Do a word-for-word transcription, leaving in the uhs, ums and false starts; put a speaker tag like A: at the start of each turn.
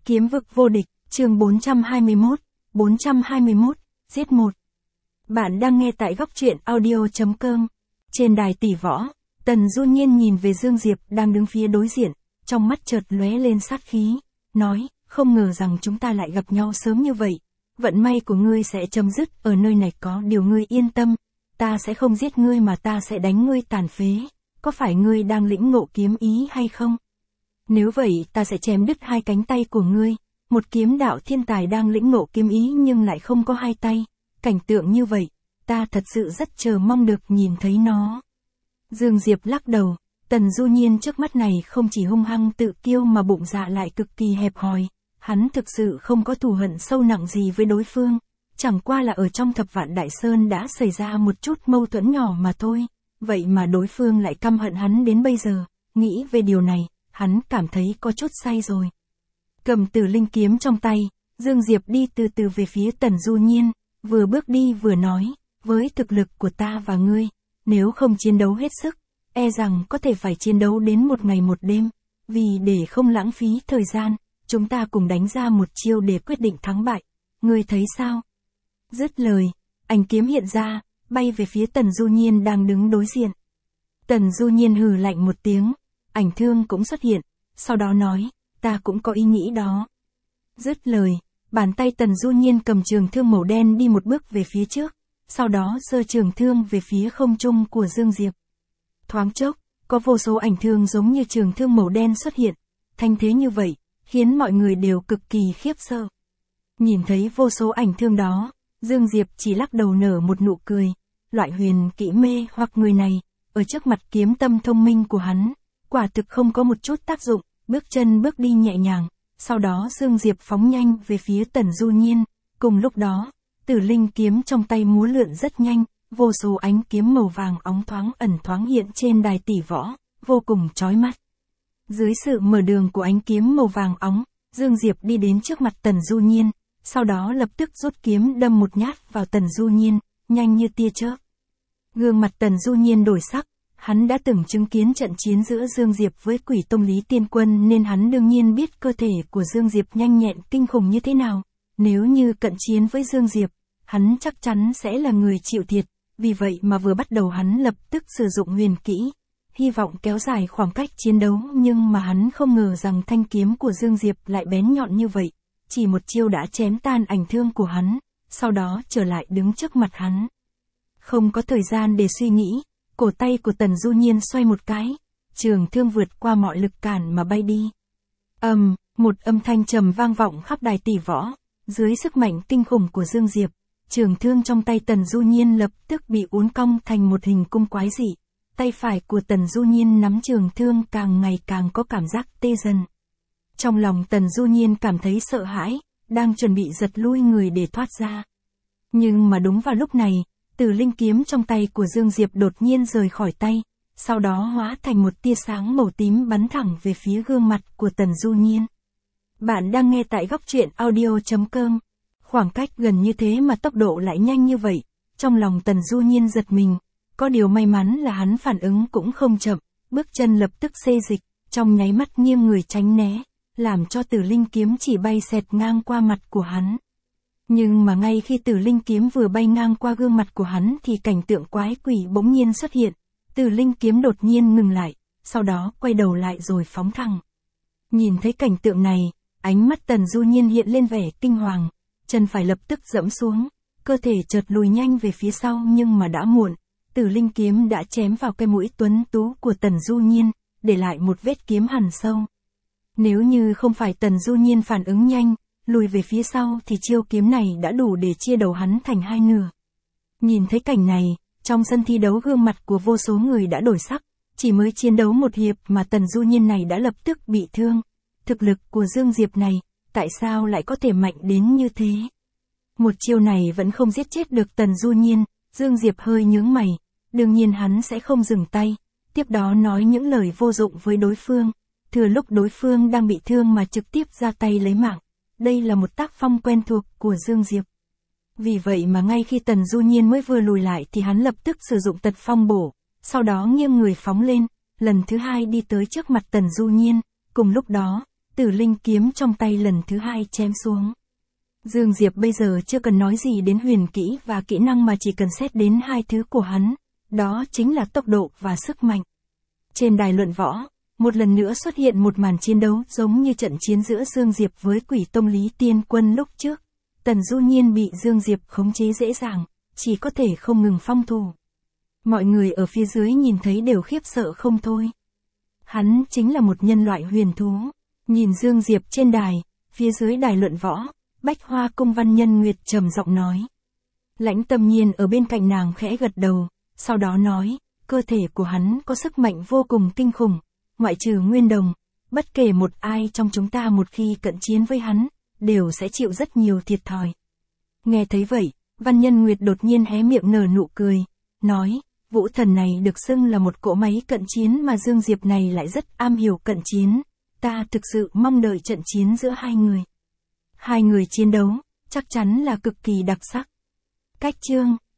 A: Kiếm vực vô địch, chương bốn trăm hai mươi mốt, bốn trăm hai mươi mốt, giết một. Bạn đang nghe tại góc truyện audio chấm com. Trên đài tỷ võ, Tần Du Nhiên nhìn về Dương Diệp đang đứng phía đối diện, trong mắt chợt lóe lên sát khí, nói, không ngờ rằng chúng ta lại gặp nhau sớm như vậy. Vận may của ngươi sẽ chấm dứt ở nơi này, có điều ngươi yên tâm, ta sẽ không giết ngươi mà ta sẽ đánh ngươi tàn phế. Có phải ngươi đang lĩnh ngộ kiếm ý hay không? Nếu vậy ta sẽ chém đứt hai cánh tay của ngươi. Một kiếm đạo thiên tài đang lĩnh ngộ kiếm ý nhưng lại không có hai tay. Cảnh tượng như vậy, ta thật sự rất chờ mong được nhìn thấy nó. Dương Diệp lắc đầu, Tần Du Nhiên trước mắt này không chỉ hung hăng tự kiêu mà bụng dạ lại cực kỳ hẹp hòi. Hắn thực sự không có thù hận sâu nặng gì với đối phương. Chẳng qua là ở trong Thập Vạn Đại Sơn đã xảy ra một chút mâu thuẫn nhỏ mà thôi. Vậy mà đối phương lại căm hận hắn đến bây giờ. Nghĩ về điều này, hắn cảm thấy có chút say rồi. Cầm Tử Linh kiếm trong tay, Dương Diệp đi từ từ về phía Tần Du Nhiên, vừa bước đi vừa nói, với thực lực của ta và ngươi, nếu không chiến đấu hết sức, e rằng có thể phải chiến đấu đến một ngày một đêm, vì để không lãng phí thời gian, chúng ta cùng đánh ra một chiêu để quyết định thắng bại, ngươi thấy sao? Dứt lời, ánh kiếm hiện ra, bay về phía Tần Du Nhiên đang đứng đối diện. Tần Du Nhiên hừ lạnh một tiếng, ảnh thương cũng xuất hiện, sau đó nói, ta cũng có ý nghĩ đó. Dứt lời, bàn tay Tần Du Nhiên cầm trường thương màu đen đi một bước về phía trước, sau đó giơ trường thương về phía không trung của Dương Diệp. Thoáng chốc, có vô số ảnh thương giống như trường thương màu đen xuất hiện, thanh thế như vậy, khiến mọi người đều cực kỳ khiếp sợ. Nhìn thấy vô số ảnh thương đó, Dương Diệp chỉ lắc đầu nở một nụ cười, loại huyền kỹ mê hoặc người này, ở trước mặt kiếm tâm thông minh của hắn, quả thực không có một chút tác dụng, bước chân bước đi nhẹ nhàng, sau đó Dương Diệp phóng nhanh về phía Tần Du Nhiên, cùng lúc đó, Tử Linh kiếm trong tay múa lượn rất nhanh, vô số ánh kiếm màu vàng óng thoáng ẩn thoáng hiện trên đài tỷ võ, vô cùng chói mắt. Dưới sự mở đường của ánh kiếm màu vàng óng, Dương Diệp đi đến trước mặt Tần Du Nhiên, sau đó lập tức rút kiếm đâm một nhát vào Tần Du Nhiên, nhanh như tia chớp. Gương mặt Tần Du Nhiên đổi sắc, hắn đã từng chứng kiến trận chiến giữa Dương Diệp với Quỷ Tông Lý Tiên Quân nên hắn đương nhiên biết cơ thể của Dương Diệp nhanh nhẹn kinh khủng như thế nào. Nếu như cận chiến với Dương Diệp, hắn chắc chắn sẽ là người chịu thiệt, vì vậy mà vừa bắt đầu hắn lập tức sử dụng huyền kỹ, hy vọng kéo dài khoảng cách chiến đấu, nhưng mà hắn không ngờ rằng thanh kiếm của Dương Diệp lại bén nhọn như vậy, chỉ một chiêu đã chém tan ảnh thương của hắn, sau đó trở lại đứng trước mặt hắn. Không có thời gian để suy nghĩ, cổ tay của Tần Du Nhiên xoay một cái, trường thương vượt qua mọi lực cản mà bay đi. Ầm, um, một âm thanh trầm vang vọng khắp đài tỷ võ, dưới sức mạnh kinh khủng của Dương Diệp, trường thương trong tay Tần Du Nhiên lập tức bị uốn cong thành một hình cung quái dị. Tay phải của Tần Du Nhiên nắm trường thương càng ngày càng có cảm giác tê dần. Trong lòng Tần Du Nhiên cảm thấy sợ hãi, đang chuẩn bị giật lui người để thoát ra. Nhưng mà đúng vào lúc này, Tử Linh kiếm trong tay của Dương Diệp đột nhiên rời khỏi tay, sau đó hóa thành một tia sáng màu tím bắn thẳng về phía gương mặt của Tần Du Nhiên. Bạn đang nghe tại góc truyện audio chấm com. Khoảng cách gần như thế mà tốc độ lại nhanh như vậy, trong lòng Tần Du Nhiên giật mình, có điều may mắn là hắn phản ứng cũng không chậm, bước chân lập tức xê dịch, trong nháy mắt nghiêng người tránh né, làm cho Tử Linh kiếm chỉ bay xẹt ngang qua mặt của hắn. Nhưng mà ngay khi Tử Linh kiếm vừa bay ngang qua gương mặt của hắn thì cảnh tượng quái quỷ bỗng nhiên xuất hiện. Tử Linh kiếm đột nhiên ngừng lại, sau đó quay đầu lại rồi phóng thẳng. Nhìn thấy cảnh tượng này, ánh mắt Tần Du Nhiên hiện lên vẻ kinh hoàng, chân phải lập tức giẫm xuống, cơ thể chợt lùi nhanh về phía sau nhưng mà đã muộn. Tử Linh kiếm đã chém vào cái mũi tuấn tú của Tần Du Nhiên, để lại một vết kiếm hằn sâu. Nếu như không phải Tần Du Nhiên phản ứng nhanh, lùi về phía sau thì chiêu kiếm này đã đủ để chia đầu hắn thành hai nửa. Nhìn thấy cảnh này, trong sân thi đấu gương mặt của vô số người đã đổi sắc, chỉ mới chiến đấu một hiệp mà Tần Du Nhiên này đã lập tức bị thương. Thực lực của Dương Diệp này, tại sao lại có thể mạnh đến như thế? Một chiêu này vẫn không giết chết được Tần Du Nhiên, Dương Diệp hơi nhướng mày, đương nhiên hắn sẽ không dừng tay, tiếp đó nói những lời vô dụng với đối phương, thừa lúc đối phương đang bị thương mà trực tiếp ra tay lấy mạng. Đây là một tác phong quen thuộc của Dương Diệp. Vì vậy mà ngay khi Tần Du Nhiên mới vừa lùi lại thì hắn lập tức sử dụng tật phong bổ, sau đó nghiêng người phóng lên, lần thứ hai đi tới trước mặt Tần Du Nhiên, cùng lúc đó, Tử linh kiếm trong tay lần thứ hai chém xuống. Dương Diệp bây giờ chưa cần nói gì đến huyền kỹ và kỹ năng mà chỉ cần xét đến hai thứ của hắn, đó chính là tốc độ và sức mạnh. Trên đài luận võ, một lần nữa xuất hiện một màn chiến đấu giống như trận chiến giữa Dương Diệp với Quỷ Tông Lý Tiên Quân lúc trước. Tần Du Nhiên bị Dương Diệp khống chế dễ dàng, chỉ có thể không ngừng phong thủ. Mọi người ở phía dưới nhìn thấy đều khiếp sợ không thôi. Hắn chính là một nhân loại huyền thú. Nhìn Dương Diệp trên đài, phía dưới đài luận võ, Bách Hoa Cung Văn Nhân Nguyệt trầm giọng nói. Lãnh Tâm Nhiên ở bên cạnh nàng khẽ gật đầu, sau đó nói, cơ thể của hắn có sức mạnh vô cùng kinh khủng, ngoại trừ Nguyên Đồng, bất kể một ai trong chúng ta một khi cận chiến với hắn, đều sẽ chịu rất nhiều thiệt thòi. Nghe thấy vậy, Văn Nhân Nguyệt đột nhiên hé miệng nở nụ cười, nói, vũ thần này được xưng là một cỗ máy cận chiến mà Dương Diệp này lại rất am hiểu cận chiến, ta thực sự mong đợi trận chiến giữa hai người. Hai người chiến đấu, chắc chắn là cực kỳ đặc sắc. Cách chương